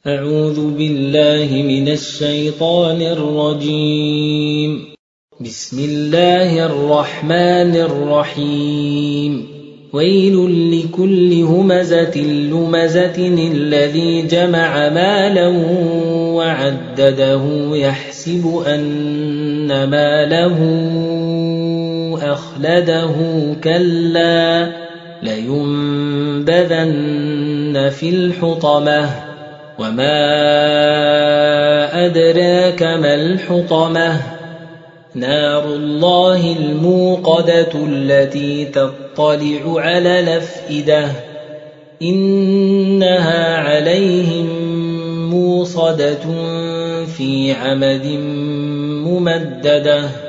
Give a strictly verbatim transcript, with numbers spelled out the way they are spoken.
أعوذ بالله من الشيطان الرجيم. بسم الله الرحمن الرحيم. ويل لكل همزة لمزة الذي جمع مالا وعدده يحسب أن ماله أخلده كلا لينبذن في الحطمة وما أدراك ما الحطمة نار الله الموقدة التي تطلع على الأفئدة إنها عليهم موصدة في عمد ممددة.